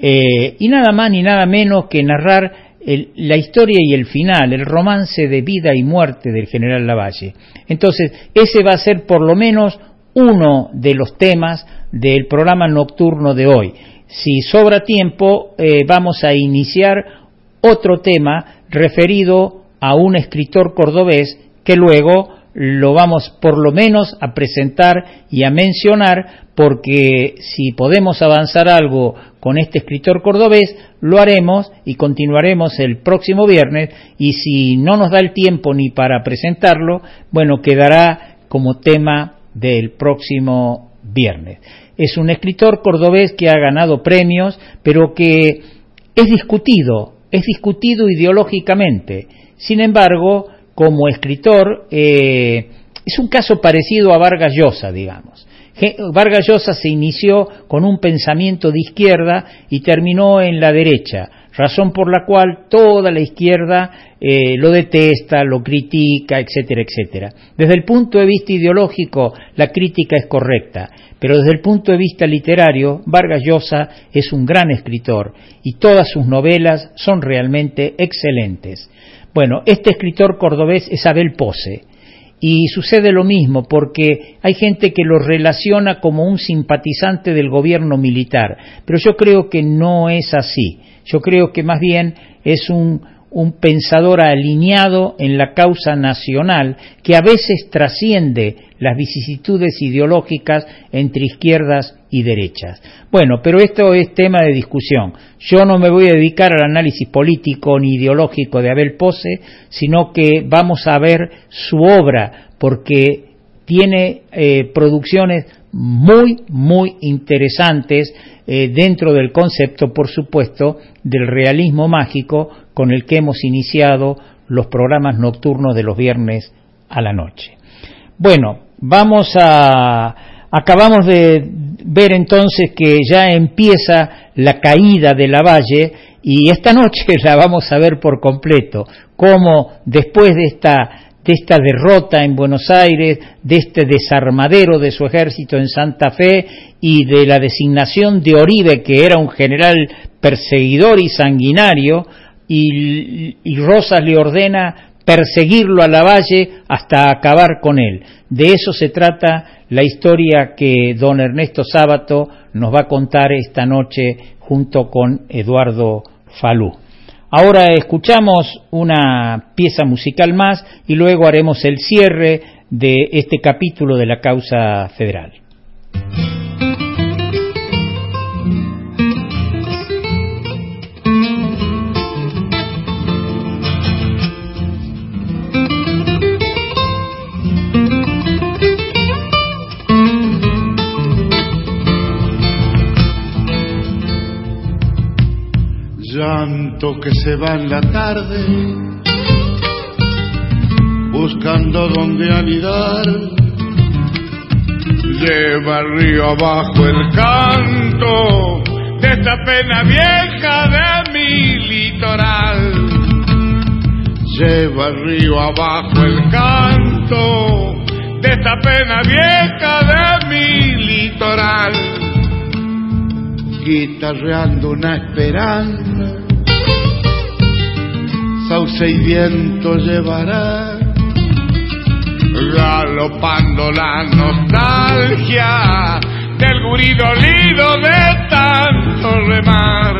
y nada más ni nada menos que narrar la historia y el final, el romance de vida y muerte del general Lavalle. Entonces, ese va a ser por lo menos uno de los temas del programa nocturno de hoy. Si sobra tiempo, vamos a iniciar otro tema referido a un escritor cordobés que luego lo vamos por lo menos a presentar y a mencionar, porque si podemos avanzar algo con este escritor cordobés, lo haremos y continuaremos el próximo viernes, y si no nos da el tiempo ni para presentarlo, bueno, quedará como tema del próximo viernes. Es un escritor cordobés que ha ganado premios, pero que es discutido ideológicamente. Sin embargo, como escritor, es un caso parecido a Vargas Llosa, digamos. Vargas Llosa se inició con un pensamiento de izquierda y terminó en la derecha, razón por la cual toda la izquierda lo detesta, lo critica, etcétera, etcétera. Desde el punto de vista ideológico, la crítica es correcta, pero desde el punto de vista literario, Vargas Llosa es un gran escritor y todas sus novelas son realmente excelentes. Bueno, este escritor cordobés es Abel Pose, y sucede lo mismo porque hay gente que lo relaciona como un simpatizante del gobierno militar, pero yo creo que no es así. Yo creo que más bien es un pensador alineado en la causa nacional, que a veces trasciende las vicisitudes ideológicas entre izquierdas y derechas. Bueno, pero esto es tema de discusión. Yo no me voy a dedicar al análisis político ni ideológico de Abel Pose, sino que vamos a ver su obra, porque tiene producciones muy, muy interesantes dentro del concepto, por supuesto, del realismo mágico con el que hemos iniciado los programas nocturnos de los viernes a la noche. Bueno, acabamos de ver entonces que ya empieza la caída de Lavalle, y esta noche la vamos a ver por completo, cómo después de esta derrota en Buenos Aires, de este desarmadero de su ejército en Santa Fe y de la designación de Oribe, que era un general perseguidor y sanguinario, y Rosas le ordena perseguirlo a Lavalle hasta acabar con él. De eso se trata la historia que don Ernesto Sábato nos va a contar esta noche junto con Eduardo Falú. Ahora escuchamos una pieza musical más y luego haremos el cierre de este capítulo de la causa federal. Llanto que se va en la tarde, buscando donde anidar, lleva río abajo el canto de esta pena vieja de mi litoral. Lleva río abajo el canto de esta pena vieja de mi litoral, guitarreando una esperanza, sauce y viento llevará, galopando la nostalgia del gurí dolido de tanto remar,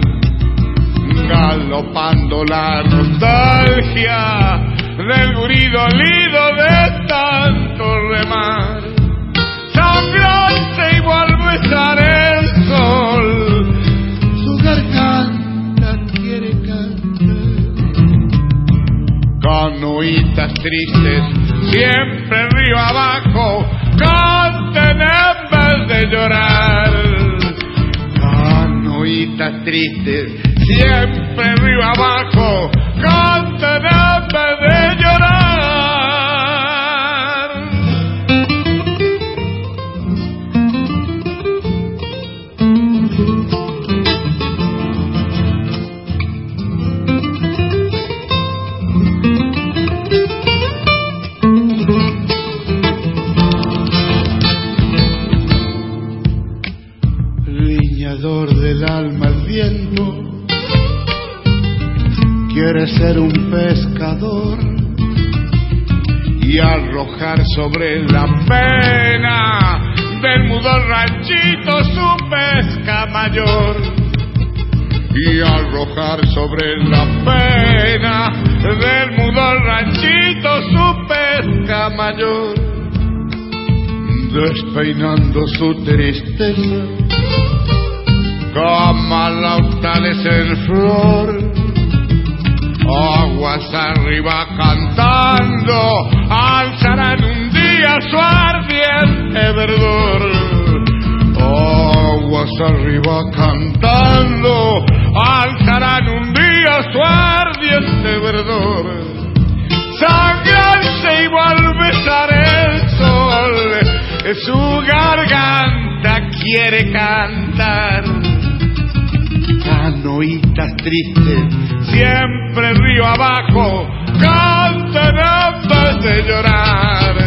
galopando la nostalgia del gurí dolido de tanto remar. Sangrante igual besar el sol, su garganta quiere cantar. Canoitas tristes, siempre río abajo, canten en vez de llorar. Canoitas tristes, siempre río abajo, canten en vez de llorar. Del alma el viento quiere ser un pescador y arrojar sobre la pena del mudo ranchito su pesca mayor, y arrojar sobre la pena del mudo ranchito su pesca mayor, despeinando su tristeza como lautales en flor, aguas arriba cantando, alzarán un día su ardiente verdor. Aguas arriba cantando, alzarán un día su ardiente verdor. Sangrarse igual besar el sol, su garganta quiere cantar. Canoitas tristes, siempre río abajo, canten en vez de llorar.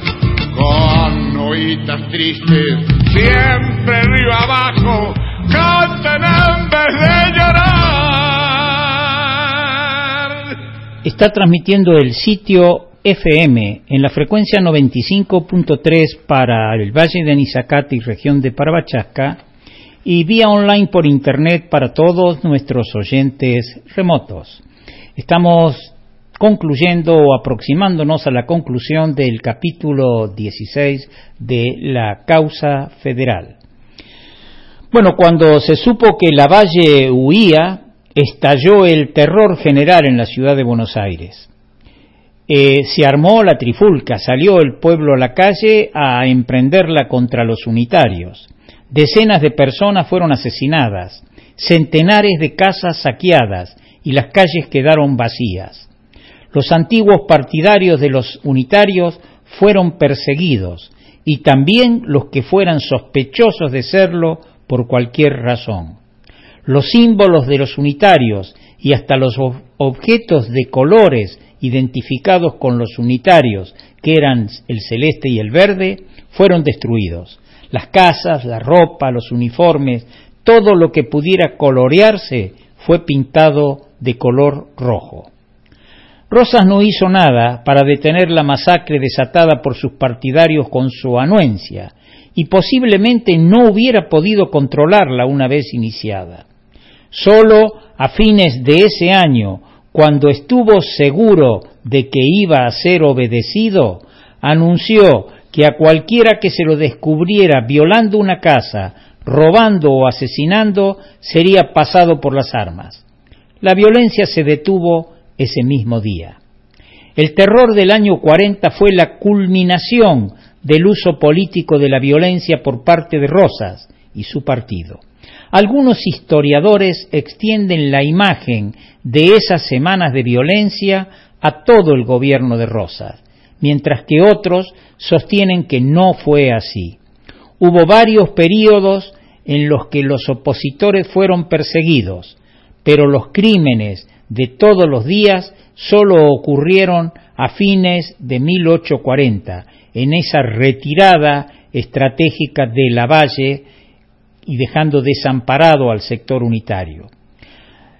Canoitas tristes, siempre río abajo, canten en vez de llorar. Está transmitiendo el sitio FM en la frecuencia 95.3 para el Valle de Anizacate y región de Parabachasca, y vía online por internet para todos nuestros oyentes remotos. Estamos concluyendo o aproximándonos a la conclusión del capítulo 16 de la causa federal. Bueno, cuando se supo que Lavalle huía, estalló el terror general en la ciudad de Buenos Aires. Se armó la trifulca, salió el pueblo a la calle a emprenderla contra los unitarios. Decenas de personas fueron asesinadas, centenares de casas saqueadas y las calles quedaron vacías. Los antiguos partidarios de los unitarios fueron perseguidos y también los que fueran sospechosos de serlo por cualquier razón. Los símbolos de los unitarios y hasta los objetos de colores identificados con los unitarios, que eran el celeste y el verde, fueron destruidos. Las casas, la ropa, los uniformes, todo lo que pudiera colorearse fue pintado de color rojo. Rosas no hizo nada para detener la masacre desatada por sus partidarios con su anuencia, y posiblemente no hubiera podido controlarla una vez iniciada. Solo a fines de ese año, cuando estuvo seguro de que iba a ser obedecido, anunció que a cualquiera que se lo descubriera violando una casa, robando o asesinando, sería pasado por las armas. La violencia se detuvo ese mismo día. El terror del año 40 fue la culminación del uso político de la violencia por parte de Rosas y su partido. Algunos historiadores extienden la imagen de esas semanas de violencia a todo el gobierno de Rosas, mientras que otros sostienen que no fue así. Hubo varios períodos en los que los opositores fueron perseguidos, pero los crímenes de todos los días solo ocurrieron a fines de 1840, en esa retirada estratégica de Lavalle y dejando desamparado al sector unitario.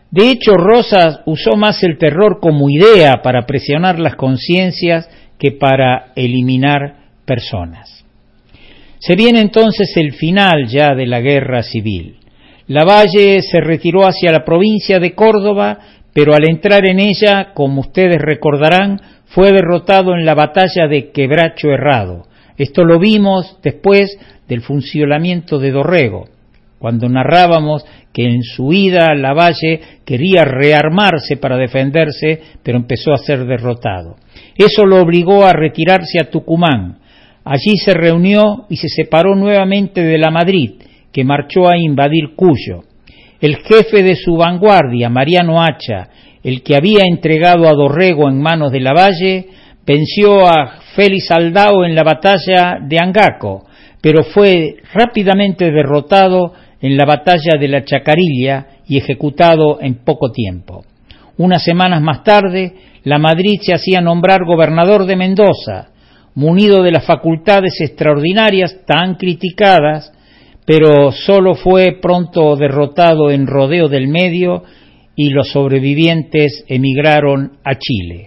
De hecho, Rosas usó más el terror como idea para presionar las conciencias que para eliminar personas. Se viene entonces el final ya de la guerra civil. Lavalle se retiró hacia la provincia de Córdoba, pero al entrar en ella, como ustedes recordarán, fue derrotado en la batalla de Quebracho Herrado. Esto lo vimos después del fusilamiento de Dorrego, cuando narrábamos que en su huida Lavalle quería rearmarse para defenderse, pero empezó a ser derrotado. Eso lo obligó a retirarse a Tucumán. Allí se reunió y se separó nuevamente de la Madrid, que marchó a invadir Cuyo. El jefe de su vanguardia, Mariano Hacha, el que había entregado a Dorrego en manos de Lavalle, venció a Félix Aldao en la batalla de Angaco, pero fue rápidamente derrotado en la batalla de la Chacarilla y ejecutado en poco tiempo. Unas semanas más tarde, la Madrid se hacía nombrar gobernador de Mendoza, munido de las facultades extraordinarias tan criticadas, pero solo fue pronto derrotado en Rodeo del Medio y los sobrevivientes emigraron a Chile.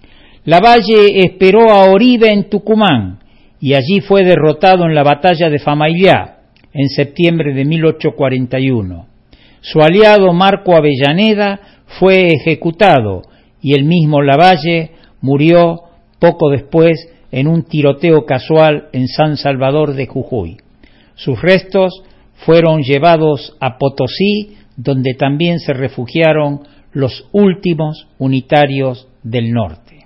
Lavalle esperó a Oribe en Tucumán y allí fue derrotado en la batalla de Famaillá en septiembre de 1841. Su aliado Marco Avellaneda fue ejecutado y el mismo Lavalle murió poco después en un tiroteo casual en San Salvador de Jujuy. Sus restos fueron llevados a Potosí, donde también se refugiaron los últimos unitarios del norte.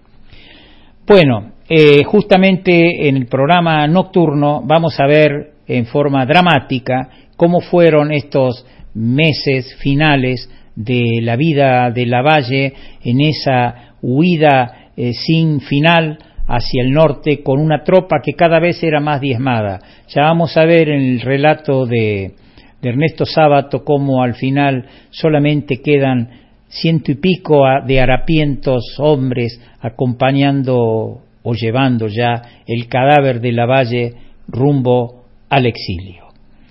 Bueno, justamente en el programa nocturno vamos a ver en forma dramática cómo fueron estos meses finales de la vida de Lavalle en esa huida sin final hacia el norte con una tropa que cada vez era más diezmada. Ya vamos a ver en el relato de Ernesto Sábato cómo al final solamente quedan 100 y pico de harapientos hombres acompañando o llevando ya el cadáver de Lavalle rumbo al exilio.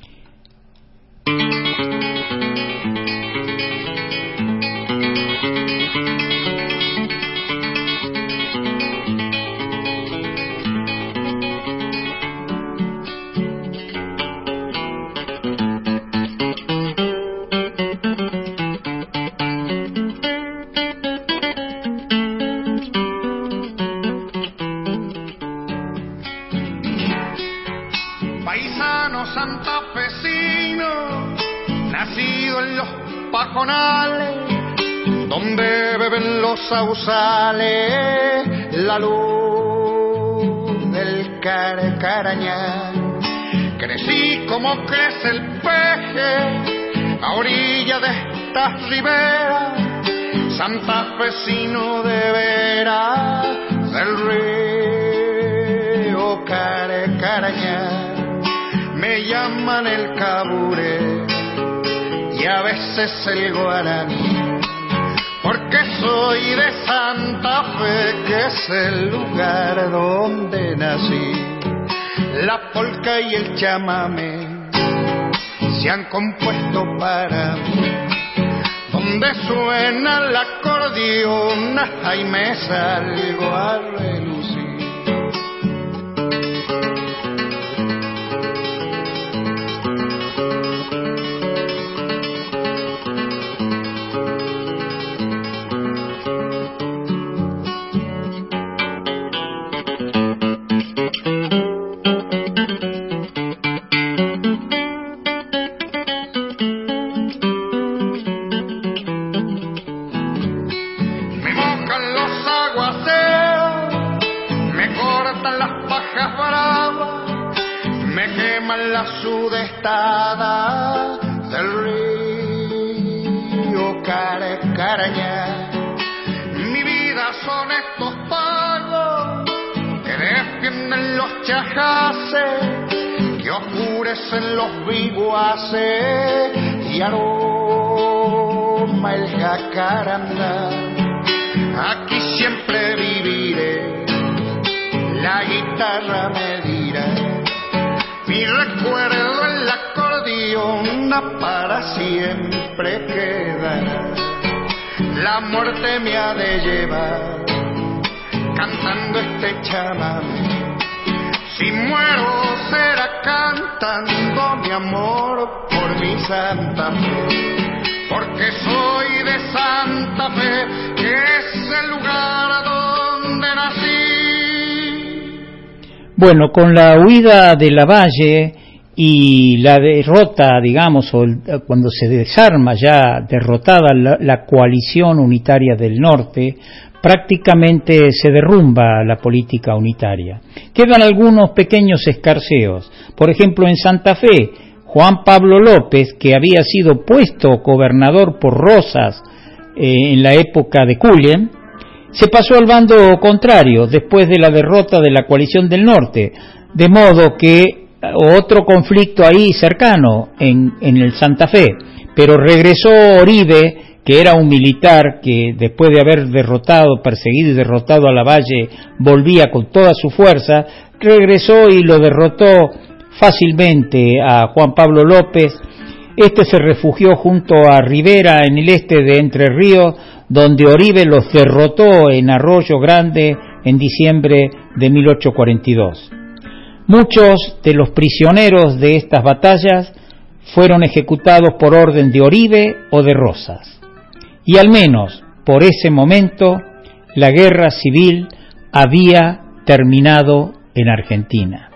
Donde beben los sausales la luz del Carcarañal. Crecí como crece el peje a orilla de estas riberas, santafesino de veras del río Carcarañal. Me llaman el Caburé y a veces el Guaraní, porque soy de Santa Fe, que es el lugar donde nací. La polca y el chamamé se han compuesto para mí, donde suena el acordeón, ahí me salgo a relucir. la sudestada del río Carcarañá. Mi vida son estos pagos que defienden los chajaces, que oscurecen los viguaces y aroma el jacarandá. Aquí siempre viviré, la guitarra me dirá, mi recuerdo el acordeón para siempre quedará. la muerte me ha de llevar, cantando este chamamé. Si muero será cantando mi amor por mi Santa Fe, porque soy de Santa Fe, que es el lugar donde nací. Bueno, con la huida de Lavalle y la derrota, digamos, cuando se desarma ya derrotada la coalición unitaria del norte, prácticamente se derrumba la política unitaria. Quedan algunos pequeños escarceos. Por ejemplo, en Santa Fe, Juan Pablo López, que había sido puesto gobernador por Rosas en la época de Cullen, se pasó al bando contrario después de la derrota de la coalición del norte, de modo que otro conflicto ahí cercano en el Santa Fe, pero regresó Oribe, que era un militar que después de haber perseguido y derrotado a Lavalle, volvía con toda su fuerza, regresó y lo derrotó fácilmente a Juan Pablo López. Este se refugió junto a Rivera en el este de Entre Ríos, donde Oribe los derrotó en Arroyo Grande en diciembre de 1842. Muchos de los prisioneros de estas batallas fueron ejecutados por orden de Oribe o de Rosas. Y al menos por ese momento la guerra civil había terminado en Argentina.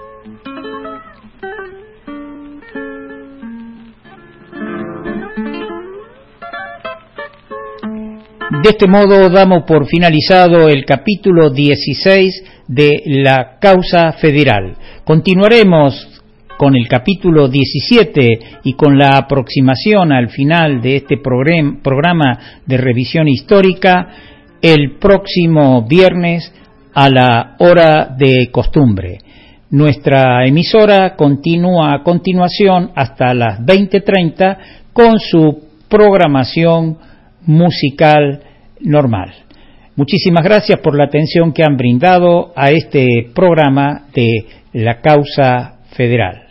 De este modo damos por finalizado el capítulo 16 de la causa federal. Continuaremos con el capítulo 17 y con la aproximación al final de este programa de revisión histórica el próximo viernes a la hora de costumbre. Nuestra emisora continúa a continuación hasta las 20:30 con su programación musical normal. Muchísimas gracias por la atención que han brindado a este programa de la causa federal.